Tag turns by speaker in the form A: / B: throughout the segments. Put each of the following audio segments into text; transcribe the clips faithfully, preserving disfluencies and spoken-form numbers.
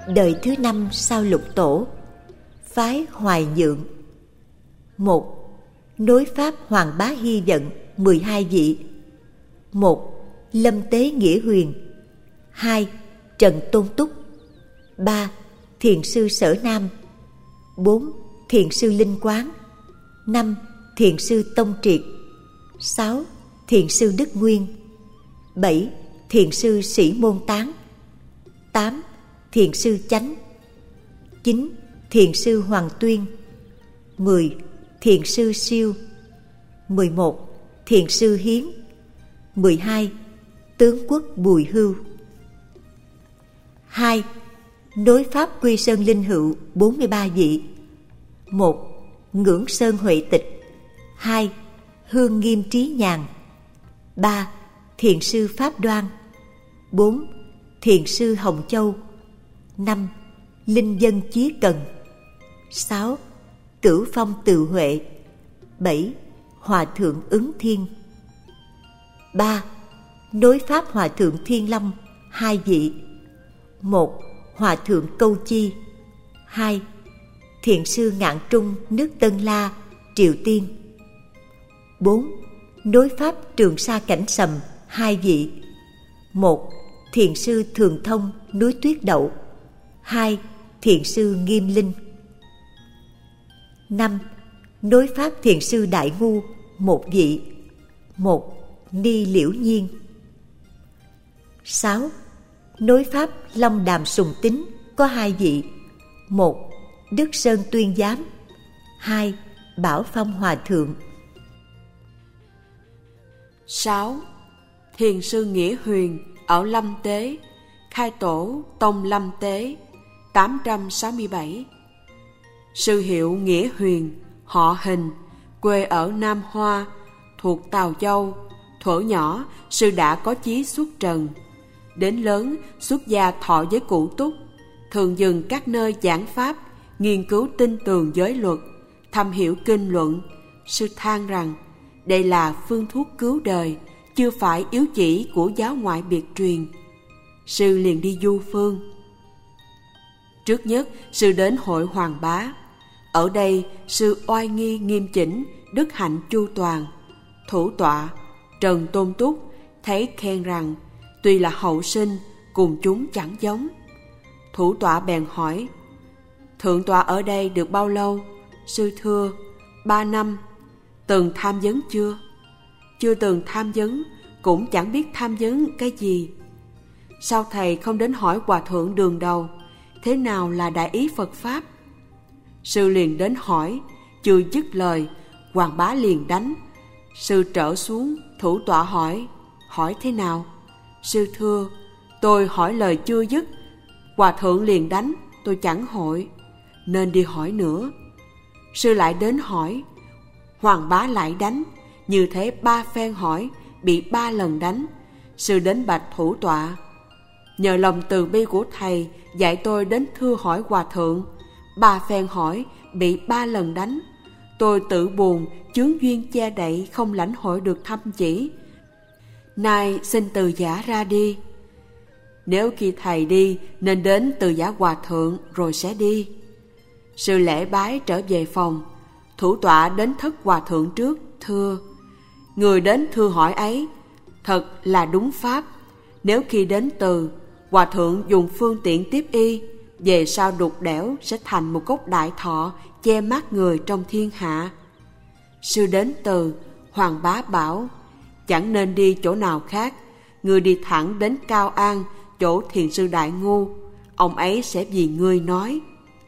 A: đời thứ năm sau Lục Tổ, phái Hoài Nhượng. Một. Nối pháp Hoàng Bá Hy Vận mười hai vị. Một. Lâm Tế Nghĩa Huyền. Hai. Trần Tôn Túc. Ba. Thiền sư Sở Nam. Bốn. Thiền sư Linh Quán. Năm. Thiền sư Tông Triệt. Sáu. Thiền sư Đức Nguyên. Bảy. Thiền sư Sĩ Môn Tán. Tám. Thiền sư Chánh. Chín. Thiền sư Hoàng Tuyên. Mười. Thiền sư Siêu. Mười một. Thiền sư Hiến. Mười hai. Tướng quốc Bùi Hưu. Hai. Nối pháp Quy Sơn Linh Hữu bốn mươi ba vị. Một. Ngưỡng Sơn Huệ Tịch. Hai. Hương Nghiêm Trí Nhàn. Ba. Thiền sư Pháp Đoan. Bốn. Thiền sư Hồng Châu. Năm. Linh Dân Chí Cần. Sáu. Cửu Phong Từ Huệ. Bảy. Hòa thượng Ứng Thiên. Ba. Nối pháp Hòa thượng Thiên Long hai vị. Một. Hòa thượng Câu Chi. Hai. Thiền sư Ngạn Trung nước Tân La, Triều Tiên. Bốn. Nối pháp Trường Sa Cảnh Sầm hai vị. Một. Thiền sư Thường Thông núi Tuyết Đậu. Hai. Thiền sư Nghiêm Linh. Năm. Nối pháp Thiền sư Đại Ngu một vị. Một. Ni Liễu Nhiên. Sáu. Nối pháp Long Đàm Sùng Tính có hai vị. Một. Đức Sơn Tuyên Giám. Hai. Bảo Phong Hòa Thượng.
B: Sáu. Thiền sư Nghĩa Huyền ở Lâm Tế, khai tổ Tông Lâm Tế, tám trăm sáu mươi bảy. Sư hiệu Nghĩa Huyền, họ Hình, quê ở Nam Hoa, thuộc Tào Châu. Thuở nhỏ, sư đã có chí xuất trần. Đến lớn, xuất gia thọ với Cụ Túc, thường dừng các nơi giảng pháp, nghiên cứu tinh tường giới luật, thâm hiểu kinh luận. Sư than rằng đây là phương thuốc cứu đời, chưa phải yếu chỉ của giáo ngoại biệt truyền. Sư liền đi du phương. Trước nhất, sư đến hội Hoàng Bá. Ở đây, sư oai nghi nghiêm chỉnh, đức hạnh chu toàn. Thủ tọa Trần Tôn Túc thấy khen rằng tuy là hậu sinh, cùng chúng chẳng giống. Thủ tọa bèn hỏi: Thượng tọa ở đây được bao lâu? Sư thưa: Ba năm. Từng tham vấn chưa? Chưa từng tham vấn, cũng chẳng biết tham vấn cái gì. Sao thầy không đến hỏi hòa thượng Đường Đầu, thế nào là đại ý Phật Pháp? Sư liền đến hỏi, chưa dứt lời, Hoàng Bá liền đánh. Sư trở xuống, thủ tọa hỏi: Hỏi thế nào? Sư thưa: Tôi hỏi lời chưa dứt, hòa thượng liền đánh, tôi chẳng hội, nên đi hỏi nữa. Sư lại đến hỏi, Hoàng Bá lại đánh. Như thế ba phen hỏi, bị ba lần đánh. Sư đến bạch thủ tọa: Nhờ lòng từ bi của thầy, dạy tôi đến thưa hỏi hòa thượng. Ba phen hỏi, bị ba lần đánh. Tôi tự buồn, chướng duyên che đậy, không lãnh hội được thâm chỉ. Nay xin từ giả ra đi. Nếu khi thầy đi, nên đến từ giả hòa thượng rồi sẽ đi. Sư lễ bái trở về phòng. Thủ tọa đến thất hòa thượng trước, thưa: Người đến thưa hỏi ấy thật là đúng pháp. Nếu khi đến từ, hòa thượng dùng phương tiện tiếp y, về sau đục đẽo sẽ thành một gốc đại thọ, che mắt người trong thiên hạ. Sư đến từ, Hoàng Bá bảo: Chẳng nên đi chỗ nào khác, người đi thẳng đến Cao An, chỗ thiền sư Đại Ngu, ông ấy sẽ vì ngươi nói.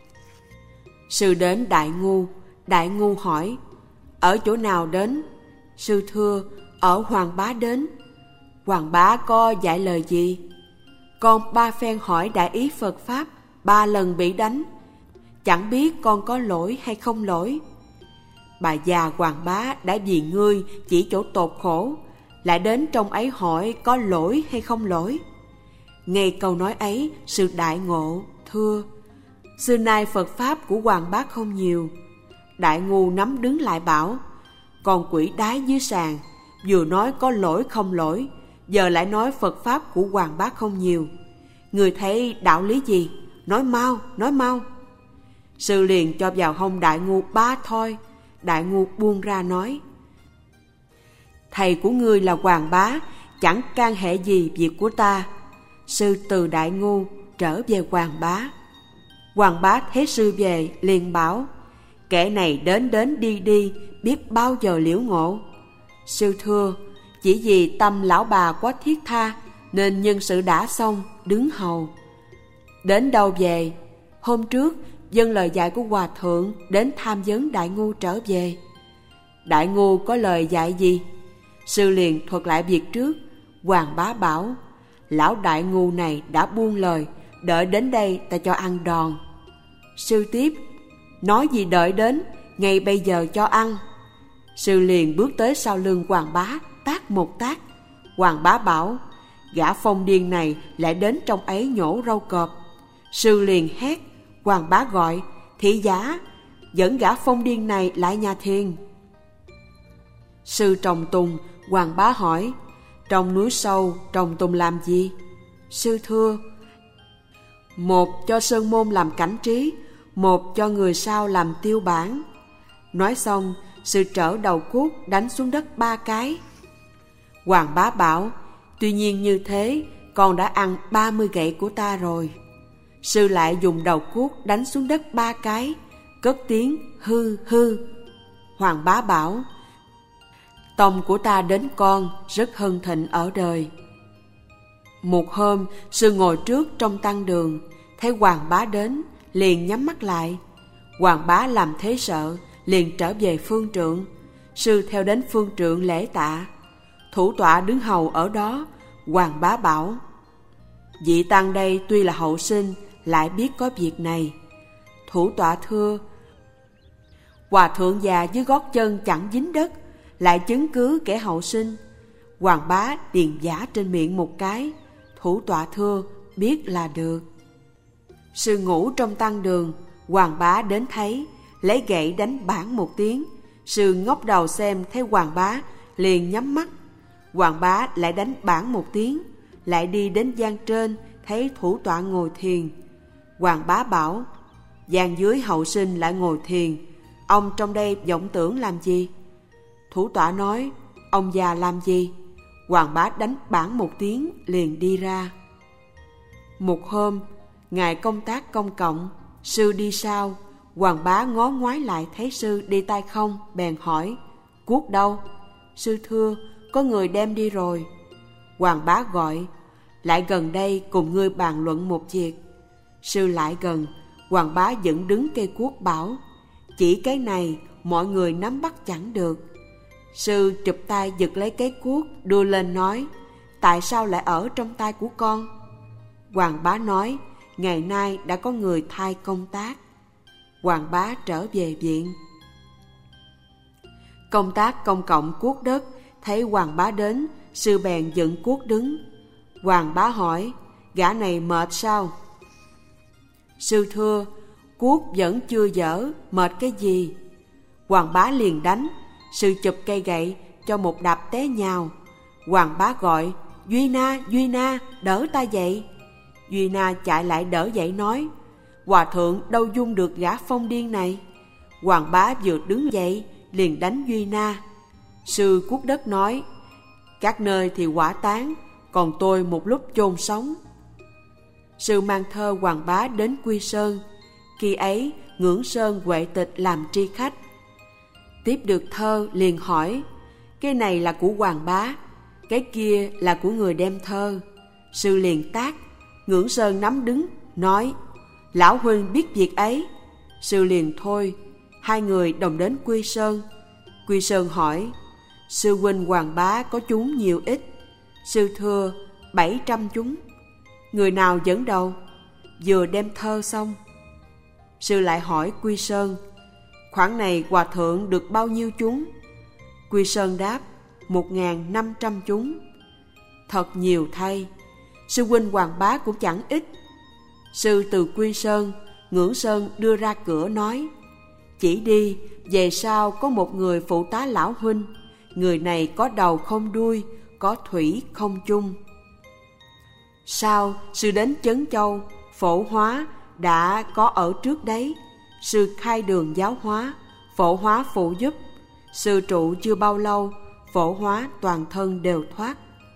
B: Sư đến Đại Ngu. Đại Ngu hỏi: Ở chỗ nào đến? Sư thưa: Ở Hoàng Bá đến. Hoàng Bá có dạy lời gì? Con ba phen hỏi đại ý Phật Pháp, ba lần bị đánh, chẳng biết con có lỗi hay không lỗi. Bà già Hoàng Bá đã vì ngươi chỉ chỗ tột khổ, lại đến trong ấy hỏi có lỗi hay không lỗi. Nghe câu nói ấy, sư đại ngộ, thưa: Xưa nay Phật Pháp của Hoàng Bá không nhiều. Đại Ngu nắm đứng lại bảo: Con quỷ đái dưới sàn, vừa nói có lỗi không lỗi, giờ lại nói Phật Pháp của Hoàng Bá không nhiều. Người thấy đạo lý gì? nói mau, nói mau. Sư liền cho vào hông Đại Ngu ba thoi. Đại Ngu buông ra nói: thầy của ngươi là Hoàng Bá, chẳng can hệ gì việc của ta. Sư từ Đại Ngu trở về Hoàng Bá. Hoàng Bá thấy sư về liền bảo: kẻ này đến đến đi đi, biết bao giờ liễu ngộ. Sư thưa: chỉ vì tâm lão bà quá thiết tha, nên nhân sự đã xong, đứng hầu. Đến đâu về? Hôm trước vâng lời dạy của Hòa Thượng, đến tham vấn Đại Ngu trở về. Đại Ngu có lời dạy gì? Sư liền thuật lại việc trước. Hoàng Bá bảo: lão Đại Ngu này đã buông lời, đợi đến đây ta cho ăn đòn. Sư tiếp: nói gì đợi đến, ngay bây giờ cho ăn. Sư liền bước tới sau lưng Hoàng Bá, tát một tát. Hoàng Bá bảo: gã phong điên này lại đến trong ấy nhổ râu cọp. Sư liền hét. Hoàng Bá gọi: thị giả, dẫn gã phong điên này lại nhà thiền. Sư trồng tùng. Hoàng Bá hỏi: trong núi sâu trồng tùng làm gì? Sư thưa: một cho sơn môn làm cảnh trí, một cho người sau làm tiêu bản. Nói xong, sư trở đầu cuốc đánh xuống đất ba cái. Hoàng Bá bảo: tuy nhiên như thế, con đã ăn ba mươi gậy của ta rồi. Sư lại dùng đầu cuốc đánh xuống đất ba cái, cất tiếng hư hư. Hoàng Bá bảo: tông của ta đến con rất hân thịnh ở đời. Một hôm, sư ngồi trước trong tăng đường, thấy Hoàng Bá đến, liền nhắm mắt lại. Hoàng Bá làm thế sợ, liền trở về phương trượng. Sư theo đến phương trượng lễ tạ. Thủ tọa đứng hầu ở đó. Hoàng Bá bảo: vị tăng đây tuy là hậu sinh, lại biết có việc này. Thủ tọa thưa: Hòa thượng già dưới gót chân chẳng dính đất, lại chứng cứ kẻ hậu sinh. Hoàng Bá điền giả trên miệng một cái. Thủ tọa thưa: biết là được. Sư ngủ trong tăng đường. Hoàng Bá đến thấy, lấy gậy đánh bảng một tiếng. Sư ngóc đầu xem thấy Hoàng Bá, liền nhắm mắt. Hoàng Bá lại đánh bảng một tiếng, lại đi đến gian trên, thấy thủ tọa ngồi thiền. Hoàng Bá bảo: gian dưới hậu sinh lại ngồi thiền, ông trong đây vọng tưởng làm gì? Thủ tọa nói: ông già làm gì? Hoàng Bá đánh bảng một tiếng, liền đi ra. Một hôm, ngài công tác công cộng, sư đi sau. Hoàng Bá ngó ngoái lại thấy sư đi tay không, bèn hỏi: cuốc đâu? Sư thưa: có người đem đi rồi. Hoàng Bá gọi: lại gần đây cùng ngươi bàn luận một việc. Sư lại gần. Hoàng Bá vẫn đứng cây cuốc bảo: chỉ cái này mọi người nắm bắt chẳng được. Sư chụp tay giật lấy cái cuốc, đưa lên nói: tại sao lại ở trong tay của con? Hoàng Bá nói: ngày nay đã có người thay công tác. Hoàng Bá trở về viện. Công tác công cộng cuốc đất, thấy Hoàng Bá đến, sư bèn dựng cuốc đứng. Hoàng Bá hỏi: gã này mệt sao? Sư thưa: cuốc vẫn chưa dở, mệt cái gì? Hoàng Bá liền đánh. Sư chụp cây gậy, cho một đạp té nhào. Hoàng Bá gọi: Duy Na, Duy Na, đỡ ta dậy. Duy Na chạy lại đỡ dậy nói: Hòa thượng đâu dung được gã phong điên này. Hoàng Bá vừa đứng dậy, liền đánh Duy Na. Sư cuốc đất nói: các nơi thì hỏa táng, còn tôi một lúc chôn sống. Sư mang thơ Hoàng Bá đến Quy Sơn. Khi ấy Ngưỡng Sơn Huệ Tịch làm tri khách. Tiếp được thơ liền hỏi: cái này là của Hoàng Bá, cái kia là của người đem thơ. Sư liền tát. Ngưỡng Sơn nắm đứng, nói: lão huynh biết việc ấy. Sư liền thôi. Hai người đồng đến Quy Sơn. Quy Sơn hỏi: sư huynh Hoàng Bá có chúng nhiều ít? Sư thưa: bảy trăm chúng. Người nào dẫn đầu? Vừa đem thơ xong. Sư lại hỏi Quy Sơn: khoản này hòa thượng được bao nhiêu chúng? Quy Sơn đáp: một ngàn năm trăm chúng. Thật nhiều thay. Sư huynh Hoàng Bá cũng chẳng ít. Sư từ Quy Sơn, Ngưỡng Sơn đưa ra cửa nói: chỉ đi, về sau có một người phụ tá lão huynh. Người này có đầu không đuôi, có thủy không chung. Sau sư đến Trấn Châu, Phổ Hóa, đã có ở trước đấy. Sư khai đường giáo hóa, phổ hóa phụ giúp. Sư trụ chưa bao lâu, phổ hóa toàn thân đều thoát.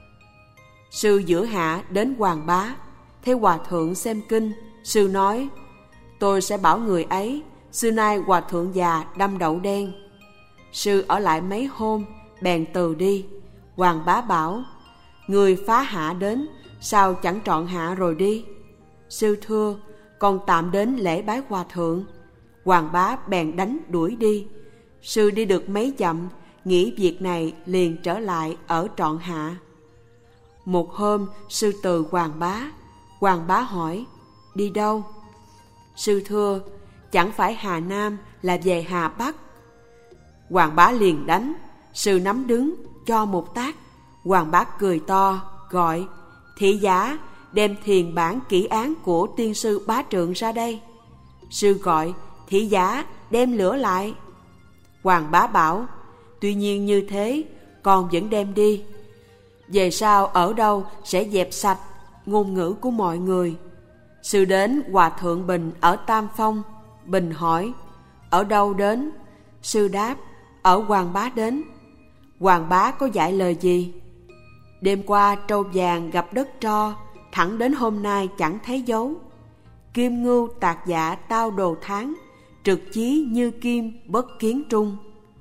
B: Sư giữa hạ đến Hoàng Bá, thấy hòa thượng xem kinh. Sư nói, tôi sẽ bảo người ấy, xưa nay hòa thượng già đâm đậu đen. Sư ở lại mấy hôm, bèn từ đi. Hoàng Bá bảo, người phá hạ đến, sao chẳng trọn hạ rồi đi? Sư thưa, con tạm đến lễ bái hòa thượng. Hoàng Bá bèn đánh đuổi đi. Sư đi được mấy dặm, nghĩ việc này liền trở lại ở trọn hạ. Một hôm, sư từ Hoàng Bá. Hoàng Bá hỏi, đi đâu? Sư thưa, chẳng phải Hà Nam là về Hà Bắc. Hoàng Bá liền đánh. Sư nắm đứng, cho một tát. Hoàng Bá cười to, gọi, thị giả, đem thiền bản kỹ án của tiên sư Bá Trượng ra đây. Sư gọi, thị giả, đem lửa lại. Hoàng Bá bảo, tuy nhiên như thế, con vẫn đem đi. Về sau ở đâu sẽ dẹp sạch ngôn ngữ của mọi người. Sư đến Hòa Thượng Bình ở Tam Phong. Bình hỏi, ở đâu đến? Sư đáp, ở Hoàng Bá đến. Hoàng Bá có dạy lời gì? Đêm qua trâu vàng gặp đất tro, thẳng đến hôm nay chẳng thấy dấu. Kim ngưu tạc dạ tao đồ tháng, trực chí như kim bất kiến trung.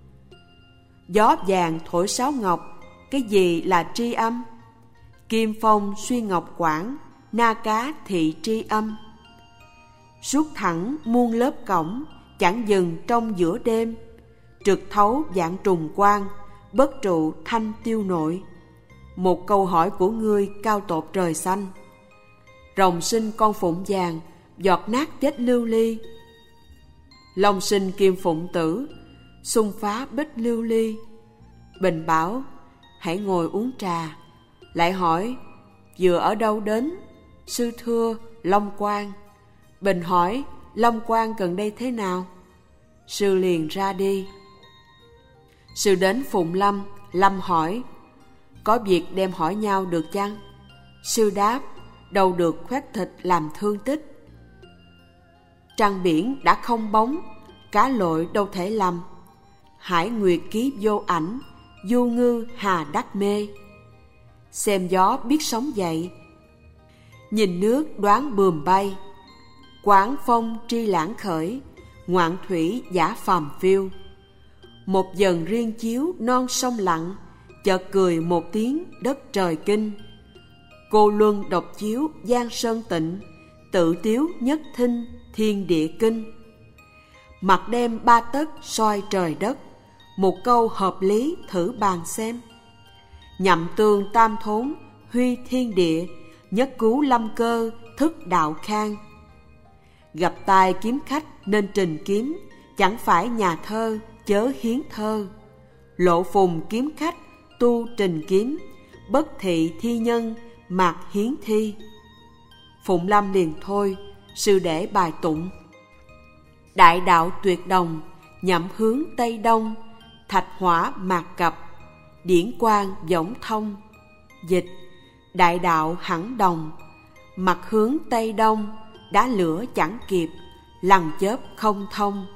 B: Gió vàng thổi sáo ngọc, cái gì là tri âm? Kim phong suy ngọc quảng, na cá thị tri âm. Suốt thẳng muôn lớp cổng, chẳng dừng trong giữa đêm. Trực thấu dạng trùng quang, bất trụ thanh tiêu nội. Một câu hỏi của ngươi cao tột trời xanh. Rồng sinh con phụng vàng, giọt nát chết lưu ly. Long sinh kim phụng tử, xung phá bích lưu ly. Bình bảo, hãy ngồi uống trà. Lại hỏi, vừa ở đâu đến? Sư thưa, Long Quang. Bình hỏi, Long Quang gần đây thế nào? Sư liền ra đi. Sư đến Phụng Lâm. Lâm hỏi, có việc đem hỏi nhau được chăng? Sư đáp, đâu được khoét thịt làm thương tích. Trăng biển đã không bóng, cá lội đâu thể lầm. Hải nguyệt ký vô ảnh, du ngư hà đắc mê. Xem gió biết sống dậy, nhìn nước đoán bườm bay. Quán phong tri lãng khởi, ngoạn thủy giả phàm phiêu. Một dần riêng chiếu non sông lặng, chợt cười một tiếng đất trời kinh. Cô luân độc chiếu giang sơn tịnh, tự tiếu nhất thinh thiên địa kinh. Mặt đem ba tấc soi trời đất, một câu hợp lý thử bàn xem. Nhậm tương tam thốn huy thiên địa, nhất cứu lâm cơ thức đạo khang. Gặp tai kiếm khách nên trình kiếm, chẳng phải nhà thơ chớ hiến thơ. Lộ phùng kiếm khách tu trình kiếm, bất thị thi nhân mạc hiến thi. Phụng Lâm liền thôi, sư để bài tụng. Đại đạo tuyệt đồng, nhậm hướng Tây Đông. Thạch hỏa mạc cập, điển quang võng thông. Dịch, đại đạo hẳn đồng, mặt hướng Tây Đông. Đá lửa chẳng kịp, lằn chớp không thông.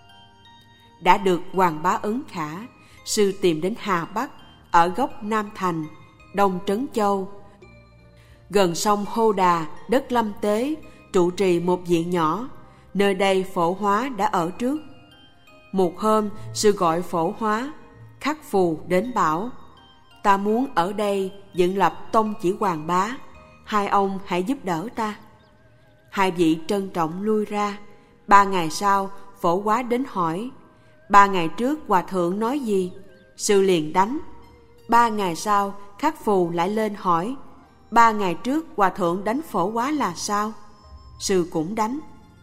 B: Đã được Hoàng Bá Ấn Khả, sư tìm đến Hà Bắc, ở góc Nam Thành, Đông Trấn Châu. Gần sông Hô Đà, đất Lâm Tế, trụ trì một viện nhỏ. Nơi đây Phổ Hóa đã ở trước. Một hôm, sư gọi Phổ Hóa, khắc phù đến bảo, ta muốn ở đây dựng lập tông chỉ Hoàng Bá, hai ông hãy giúp đỡ ta. Hai vị trân trọng lui ra. Ba ngày sau, Phổ Hóa đến hỏi, ba ngày trước hòa thượng nói gì? Sư liền đánh. Ba ngày sau, khắc phù lại lên hỏi, ba ngày trước hòa thượng đánh Phổ Hóa là sao? Sư cũng đánh.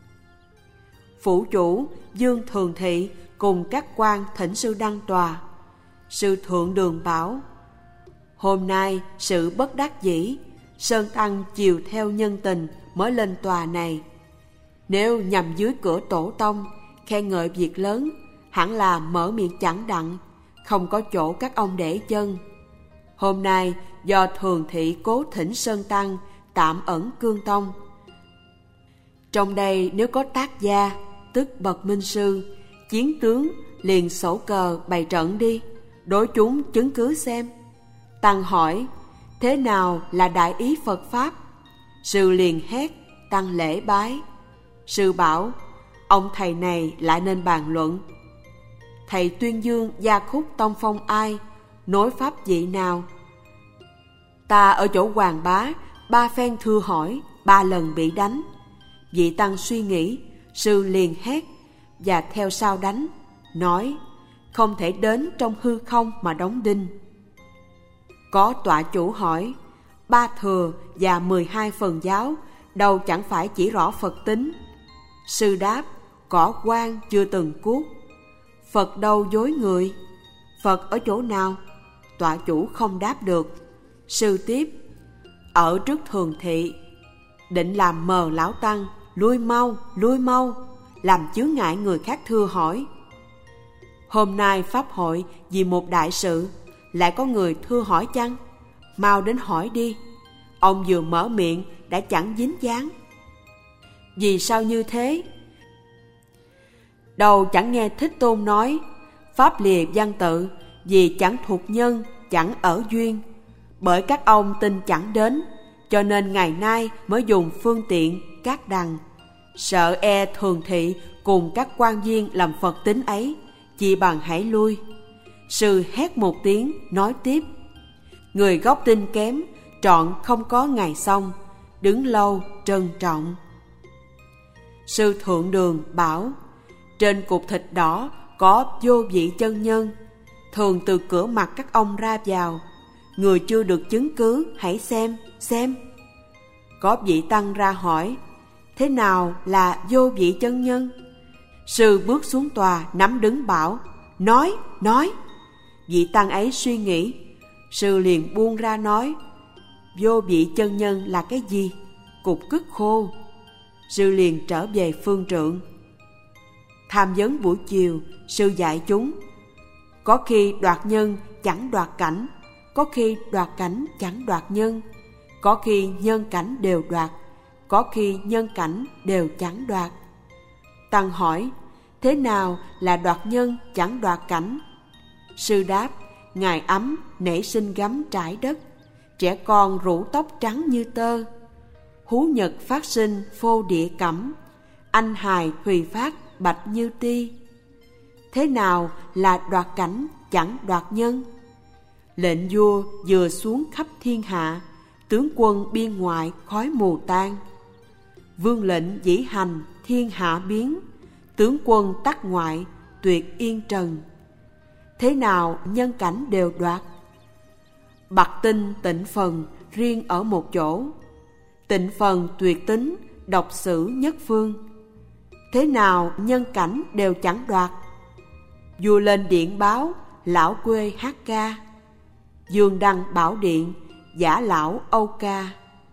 B: Phủ chủ Dương Thường Thị cùng các quan thỉnh sư đăng tòa. Sư thượng đường bảo, hôm nay sự bất đắc dĩ, Sơn Tăng chiều theo nhân tình mới lên tòa này. Nếu nhằm dưới cửa tổ tông, khen ngợi việc lớn, hẳn là mở miệng chẳng đặng, không có chỗ các ông để chân. Hôm nay do Thường Thị cố thỉnh Sơn Tăng tạm ẩn cương tông. Trong đây nếu có tác gia, tức bậc minh sư, chiến tướng, liền sổ cờ bày trận đi, đối chúng chứng cứ xem. Tăng hỏi, thế nào là đại ý Phật Pháp? Sư liền hét, Tăng lễ bái. Sư bảo, ông thầy này lại nên bàn luận. Thầy tuyên dương gia khúc tông phong ai, nối pháp vị nào? Ta ở chỗ Hoàng Bá, ba phen thưa hỏi, ba lần bị đánh. Vị Tăng suy nghĩ, sư liền hét, và theo sau đánh, nói, không thể đến trong hư không mà đóng đinh. Có tọa chủ hỏi, ba thừa và mười hai phần giáo, đâu chẳng phải chỉ rõ Phật tính. Sư đáp, cỏ quan chưa từng cuốc. Phật đâu dối người? Phật ở chỗ nào? Tọa chủ không đáp được. Sư tiếp, ở trước thường thị. Định làm mờ lão tăng, lui mau, lui mau, làm chướng ngại người khác thưa hỏi. Hôm nay pháp hội vì một đại sự, lại có người thưa hỏi chăng? Mau đến hỏi đi. Ông vừa mở miệng đã chẳng dính dáng. Vì sao như thế? Đâu chẳng nghe Thích Tôn nói, pháp lìa văn tự, vì chẳng thuộc nhân, chẳng ở duyên. Bởi các ông tin chẳng đến, cho nên ngày nay mới dùng phương tiện các đằng. Sợ e thường thị cùng các quan viên làm Phật tính ấy, chỉ bằng hãy lui. Sư hét một tiếng, nói tiếp, người gốc tin kém, trọn không có ngày xong, đứng lâu trân trọng. Sư Thượng Đường bảo, trên cục thịt đỏ có vô vị chân nhân, thường từ cửa mặt các ông ra vào. Người chưa được chứng cứ, hãy xem, xem. Có vị Tăng ra hỏi, thế nào là vô vị chân nhân? Sư bước xuống tòa, nắm đứng bảo, nói, nói. Vị Tăng ấy suy nghĩ, sư liền buông ra nói, vô vị chân nhân là cái gì? Cục cứt khô. Sư liền trở về phương trượng. Tham vấn buổi chiều, sư dạy chúng, có khi đoạt nhân chẳng đoạt cảnh, có khi đoạt cảnh chẳng đoạt nhân, có khi nhân cảnh đều đoạt, có khi nhân cảnh đều chẳng đoạt. Tăng hỏi, thế nào là đoạt nhân chẳng đoạt cảnh? Sư đáp, ngày ấm nảy sinh gấm trải đất, trẻ con rủ tóc trắng như tơ. Hú nhật phát sinh phô địa cẩm, anh hài thùy phát bạch như ti. Thế nào là đoạt cảnh chẳng đoạt nhân? Lệnh vua vừa xuống khắp thiên hạ, tướng quân biên ngoại khói mù tan. Vương lệnh dĩ hành thiên hạ biến, tướng quân tắc ngoại tuyệt yên trần. Thế nào nhân cảnh đều đoạt? Bạc tinh tịnh phần riêng ở một chỗ, tịnh phần tuyệt tính độc xử nhất phương. Thế nào nhân cảnh đều chẳng đoạt? Vua lên điện báo, lão quê hát ca. Dương đăng bảo điện, giả lão âu ca.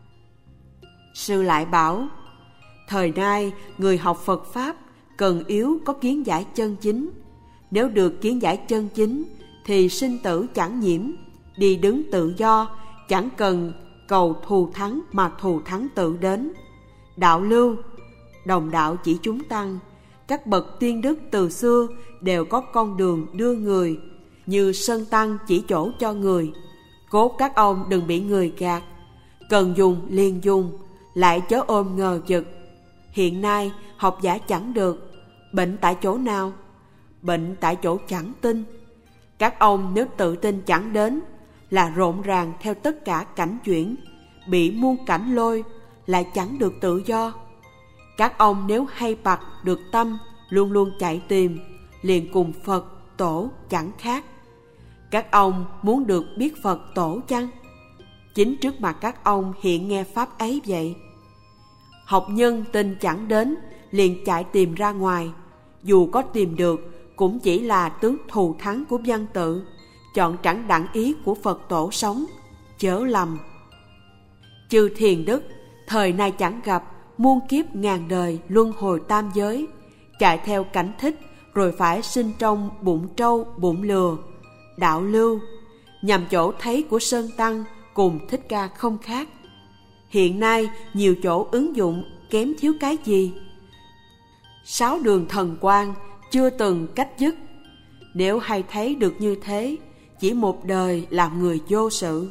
B: Sư lại bảo, thời nay người học Phật Pháp cần yếu có kiến giải chân chính. Nếu được kiến giải chân chính thì sinh tử chẳng nhiễm, đi đứng tự do, chẳng cần cầu thù thắng mà thù thắng tự đến. Đạo lưu, đồng đạo chỉ chúng tăng, các bậc tiên đức từ xưa đều có con đường đưa người, như Sơn Tăng chỉ chỗ cho người. Cốt các ông đừng bị người gạt, cần dùng liền dùng, lại chớ ôm ngờ vực. Hiện nay học giả chẳng được, bệnh tại chỗ nào? Bệnh tại chỗ chẳng tin. Các ông nếu tự tin chẳng đến, là rộn ràng theo tất cả cảnh chuyển, bị muôn cảnh lôi, lại chẳng được tự do. Các ông nếu hay bặt được tâm, luôn luôn chạy tìm, liền cùng Phật Tổ chẳng khác. Các ông muốn được biết Phật Tổ chăng? Chính trước mặt các ông hiện nghe pháp ấy vậy. Học nhân tin chẳng đến, liền chạy tìm ra ngoài. Dù có tìm được, cũng chỉ là tướng thù thắng của văn tự, chọn chẳng đặng ý của Phật Tổ sống, chớ lầm. Chư thiền đức, thời nay chẳng gặp, muôn kiếp ngàn đời luân hồi tam giới, chạy theo cảnh thích, rồi phải sinh trong bụng trâu bụng lừa. Đạo lưu, nhằm chỗ thấy của Sơn Tăng cùng Thích Ca không khác. Hiện nay nhiều chỗ ứng dụng kém thiếu cái gì. Sáu đường thần quang chưa từng cách dứt. Nếu hay thấy được như thế, chỉ một đời làm người vô sự.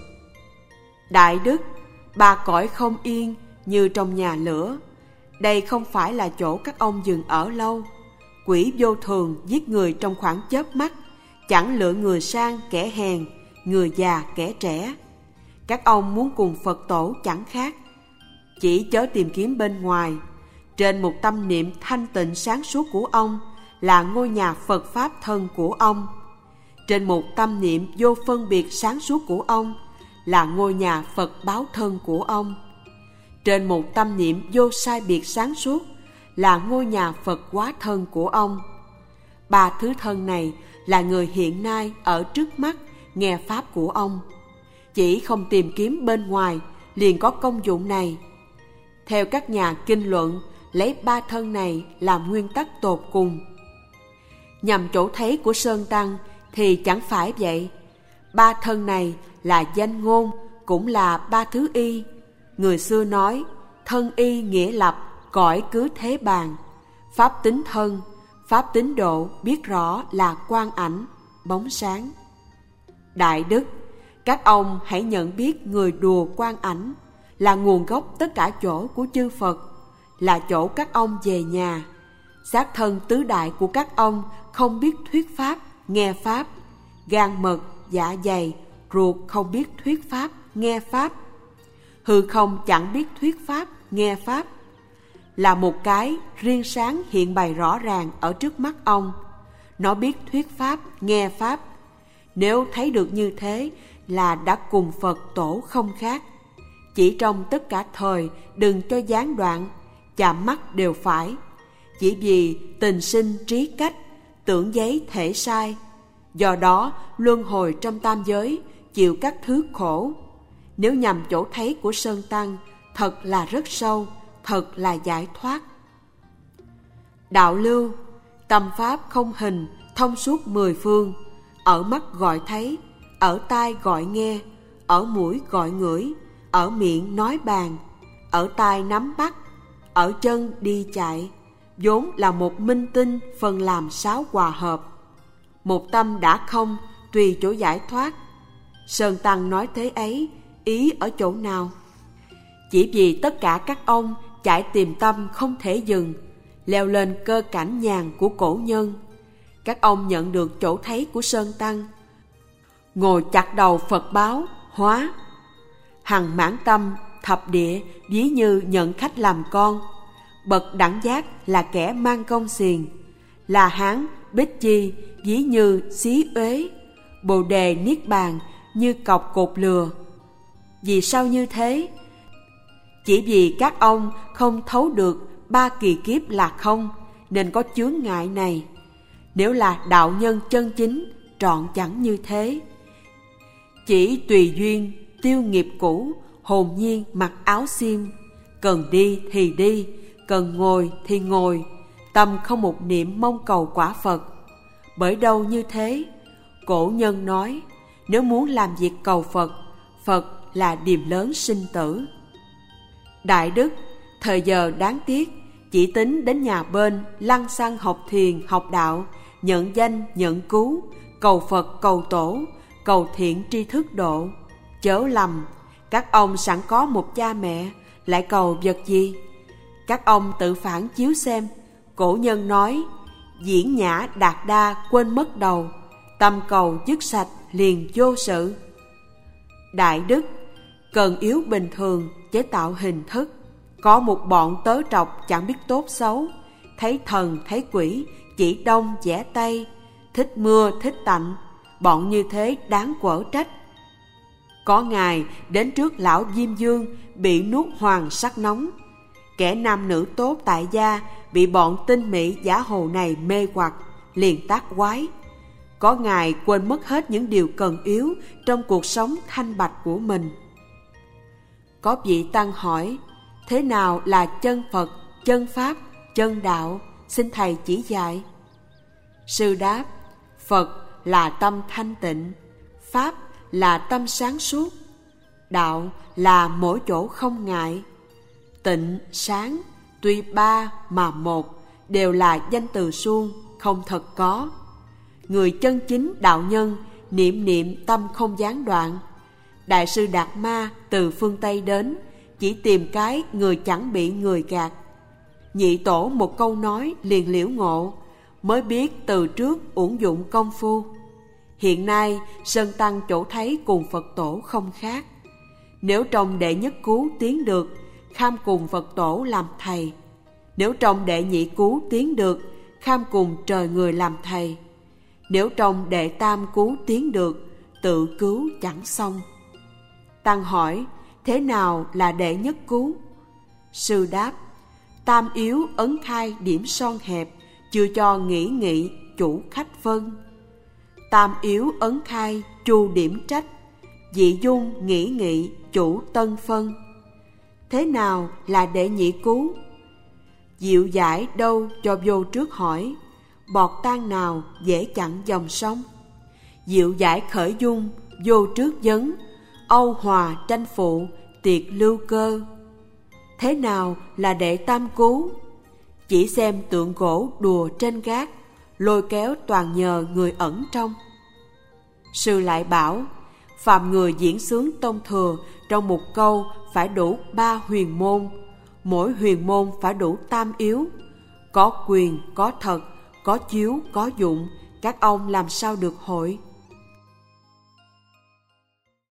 B: Đại đức, ba cõi không yên như trong nhà lửa. Đây không phải là chỗ các ông dừng ở lâu. Quỷ vô thường giết người trong khoảng chớp mắt, chẳng lựa người sang kẻ hèn, người già kẻ trẻ. Các ông muốn cùng Phật tổ chẳng khác. Chỉ chớ tìm kiếm bên ngoài. Trên một tâm niệm thanh tịnh sáng suốt của ông là ngôi nhà Phật Pháp thân của ông. Trên một tâm niệm vô phân biệt sáng suốt của ông là ngôi nhà Phật báo thân của ông. Trên một tâm niệm vô sai biệt sáng suốt là ngôi nhà Phật hóa thân của ông. Ba thứ thân này là người hiện nay ở trước mắt nghe Pháp của ông. Chỉ không tìm kiếm bên ngoài liền có công dụng này. Theo các nhà kinh luận, lấy ba thân này làm nguyên tắc tột cùng. Nhằm chỗ thấy của Sơn Tăng thì chẳng phải vậy. Ba thân này là danh ngôn, cũng là ba thứ y. Người xưa nói, thân y nghĩa lập, cõi cứ thế bàn. Pháp tính thân, pháp tính độ biết rõ là quang ảnh, bóng sáng. Đại đức, các ông hãy nhận biết người đùa quang ảnh là nguồn gốc tất cả chỗ của chư Phật, là chỗ các ông về nhà. Xác thân tứ đại của các ông không biết thuyết pháp, nghe pháp. Gan mật, dạ dày, ruột không biết thuyết pháp, nghe pháp. Hư không chẳng biết thuyết pháp, nghe pháp. Là một cái riêng sáng hiện bày rõ ràng ở trước mắt ông. Nó biết thuyết pháp, nghe pháp. Nếu thấy được như thế là đã cùng Phật tổ không khác. Chỉ trong tất cả thời đừng cho gián đoạn, chạm mắt đều phải. Chỉ vì tình sinh trí cách, tưởng giấy thể sai. Do đó luân hồi trong tam giới, chịu các thứ khổ. Nếu nhằm chỗ thấy của Sơn Tăng, thật là rất sâu, thật là giải thoát. Đạo lưu, tâm pháp không hình, thông suốt mười phương. Ở mắt gọi thấy, ở tai gọi nghe, ở mũi gọi ngửi, ở miệng nói bàn, ở tai nắm bắt, ở chân đi chạy. Vốn là một minh tinh phần làm sáu hòa hợp. Một tâm đã không, tùy chỗ giải thoát. Sơn Tăng nói thế ấy, ý ở chỗ nào? Chỉ vì tất cả các ông chạy tìm tâm không thể dừng, leo lên cơ cảnh nhàn của cổ nhân. Các ông nhận được chỗ thấy của Sơn Tăng, ngồi chặt đầu Phật báo, hóa. Hằng mãn tâm, thập địa, ví như nhận khách làm con. Bậc đẳng giác là kẻ mang công xiền. Là Hán, Bích Chi, ví như xí uế. Bồ đề niết bàn, như cọc cột lừa. Vì sao như thế? Chỉ vì các ông không thấu được ba kỳ kiếp là không, nên có chướng ngại này. Nếu là đạo nhân chân chính, trọn chẳng như thế. Chỉ tùy duyên, tiêu nghiệp cũ, hồn nhiên mặc áo xiêm. Cần đi thì đi, cần ngồi thì ngồi. Tâm không một niệm mong cầu quả Phật. Bởi đâu như thế? Cổ nhân nói, nếu muốn làm việc cầu Phật, Phật là điềm lớn sinh tử. Đại đức, thời giờ đáng tiếc, chỉ tính đến nhà bên lăng xăng học thiền, học đạo, nhận danh, nhận cứu, cầu Phật, cầu tổ, cầu thiện tri thức độ. Chớ lầm, các ông sẵn có một cha mẹ, lại cầu vật gì? Các ông tự phản chiếu xem. Cổ nhân nói, diễn nhã đạt đa quên mất đầu, tâm cầu dứt sạch liền vô sự. Đại đức, cần yếu bình thường chế tạo hình thức. Có một bọn tớ trọc chẳng biết tốt xấu, thấy thần thấy quỷ, chỉ đông vẽ tây, thích mưa thích tạnh. Bọn như thế đáng quở trách. Có ngày đến trước lão Diêm Dương bị nuốt hoàng sắc nóng. Kẻ nam nữ tốt tại gia bị bọn tinh mỹ giả hồ này mê hoặc, liền tác quái. Có ngày quên mất hết những điều cần yếu trong cuộc sống thanh bạch của mình. Có vị tăng hỏi, thế nào là chân Phật, chân Pháp, chân Đạo? Xin Thầy chỉ dạy. Sư đáp, Phật là tâm thanh tịnh, Pháp là tâm sáng suốt, Đạo là mỗi chỗ không ngại. Tịnh, sáng, tuy ba mà một, đều là danh từ suông, không thật có. Người chân chính đạo nhân, niệm niệm tâm không gián đoạn. Đại sư Đạt Ma từ phương Tây đến, chỉ tìm cái người chẳng bị người gạt. Nhị tổ một câu nói liền liễu ngộ, mới biết từ trước uổng dụng công phu. Hiện nay Sơn Tăng chỗ thấy cùng Phật tổ không khác. Nếu trong đệ nhất cứu tiến được, kham cùng Phật tổ làm thầy. Nếu trong đệ nhị cứu tiến được, kham cùng trời người làm thầy. Nếu trong đệ tam cứu tiến được, tự cứu chẳng xong. Tăng hỏi, thế nào là đệ nhất cứu? Sư đáp, tam yếu ấn khai điểm son hẹp, chưa cho nghĩ nghị chủ khách vân. Tam yếu ấn khai chu điểm trách, dị dung nghĩ nghị chủ tân phân. Thế nào là đệ nhị cứu? Diệu giải đâu cho vô trước hỏi, bọt tan nào dễ chặn dòng sông. Diệu giải khởi dung, vô trước vấn, âu hòa tranh phụ, tiệt lưu cơ. Thế nào là đệ tam cứu? Chỉ xem tượng gỗ đùa trên gác, lôi kéo toàn nhờ người ẩn trong. Sư lại bảo, phàm người diễn xướng tông thừa trong một câu phải đủ ba huyền môn, mỗi huyền môn phải đủ tam yếu. Có quyền, có thật, có chiếu, có dụng, các ông làm sao được hội?